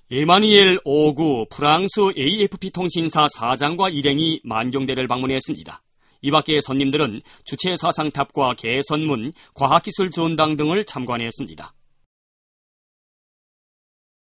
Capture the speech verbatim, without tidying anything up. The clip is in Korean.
에마뉘엘 오 구 프랑스 에이에프피 통신사 사장과 일행이 만경대를 방문했습니다. 이 밖에 손님들은 주체사상탑과 개선문, 과학기술 전당 등을 참관했습니다.